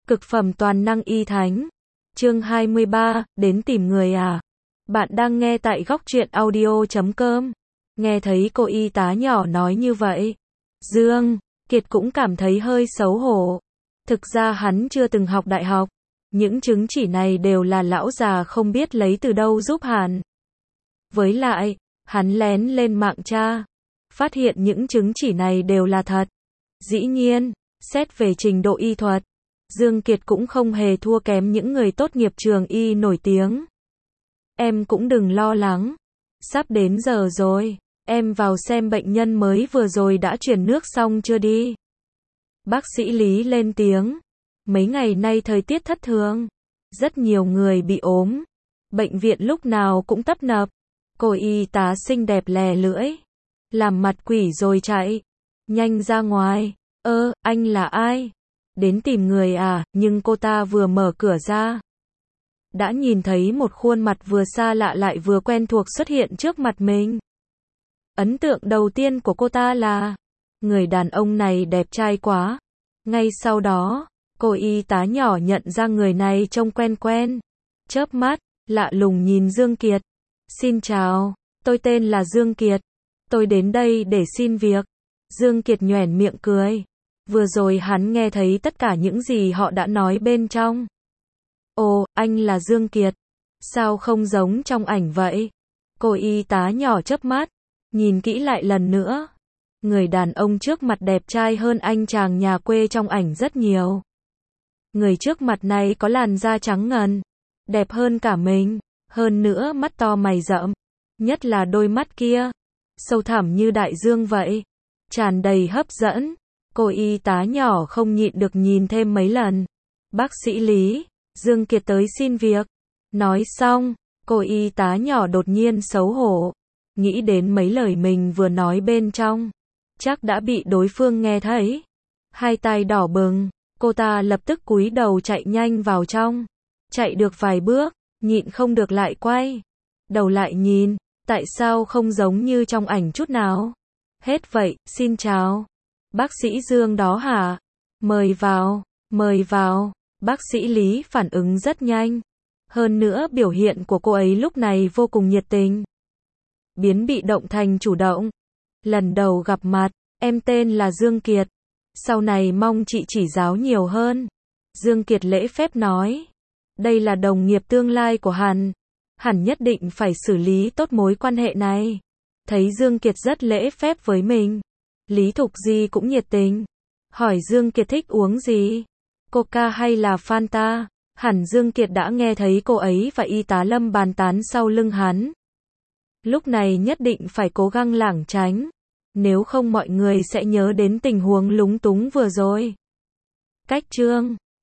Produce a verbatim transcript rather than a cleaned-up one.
Cực phẩm toàn năng y thánh. Chương hai mươi ba, đến tìm người à? Bạn đang nghe tại góc truyện audio chấm com. Nghe thấy cô y tá nhỏ nói như vậy, Dương Kiệt cũng cảm thấy hơi xấu hổ. Thực ra hắn chưa từng học đại học. Những chứng chỉ này đều là lão già không biết lấy từ đâu giúp hắn. Với lại, hắn lén lên mạng tra, phát hiện những chứng chỉ này đều là thật. Dĩ nhiên, xét về trình độ y thuật, Dương Kiệt cũng không hề thua kém những người tốt nghiệp trường y nổi tiếng. Em cũng đừng lo lắng. Sắp đến giờ rồi, em vào xem bệnh nhân mới vừa rồi đã chuyển nước xong chưa đi? Bác sĩ Lý lên tiếng. Mấy ngày nay thời tiết thất thường, rất nhiều người bị ốm. Bệnh viện lúc nào cũng tấp nập. Cô y tá xinh đẹp lè lưỡi, làm mặt quỷ rồi chạy. Nhanh ra ngoài. Ơ, anh là ai? Đến tìm người à? Nhưng cô ta vừa mở cửa ra, đã nhìn thấy một khuôn mặt vừa xa lạ lại vừa quen thuộc xuất hiện trước mặt mình. Ấn tượng đầu tiên của cô ta là, người đàn ông này đẹp trai quá. Ngay sau đó, cô y tá nhỏ nhận ra người này trông quen quen. Chớp mắt, lạ lùng nhìn Dương Kiệt. Xin chào, tôi tên là Dương Kiệt. Tôi đến đây để xin việc. Dương Kiệt nhoẻn miệng cười. Vừa rồi hắn nghe thấy tất cả những gì họ đã nói bên trong. Ồ, anh là Dương Kiệt. Sao không giống trong ảnh vậy? Cô y tá nhỏ chớp mắt, nhìn kỹ lại lần nữa. Người đàn ông trước mặt đẹp trai hơn anh chàng nhà quê trong ảnh rất nhiều. Người trước mặt này có làn da trắng ngần, đẹp hơn cả mình. Hơn nữa mắt to mày rậm, nhất là đôi mắt kia, sâu thẳm như đại dương vậy, tràn đầy hấp dẫn. Cô y tá nhỏ không nhịn được nhìn thêm mấy lần. Bác sĩ Lý, Dương Kiệt tới xin việc. Nói xong, cô y tá nhỏ đột nhiên xấu hổ, nghĩ đến mấy lời mình vừa nói bên trong, chắc đã bị đối phương nghe thấy. Hai tay đỏ bừng, cô ta lập tức cúi đầu chạy nhanh vào trong. Chạy được vài bước, nhịn không được lại quay đầu lại nhìn, tại sao không giống như trong ảnh chút nào? Hết vậy, xin chào. Bác sĩ Dương đó hả? Mời vào, mời vào. Bác sĩ Lý phản ứng rất nhanh. Hơn nữa biểu hiện của cô ấy lúc này vô cùng nhiệt tình. Biến bị động thành chủ động. Lần đầu gặp mặt, em tên là Dương Kiệt. Sau này mong chị chỉ giáo nhiều hơn. Dương Kiệt lễ phép nói. Đây là đồng nghiệp tương lai của hắn. Hẳn nhất định phải xử lý tốt mối quan hệ này. Thấy Dương Kiệt rất lễ phép với mình, Lý Thục Di cũng nhiệt tình. Hỏi Dương Kiệt thích uống gì? Coca hay là Fanta? Hẳn Dương Kiệt đã nghe thấy cô ấy và y tá Lâm bàn tán sau lưng hắn. Lúc này nhất định phải cố gắng lảng tránh. Nếu không mọi người sẽ nhớ đến tình huống lúng túng vừa rồi. Cách chương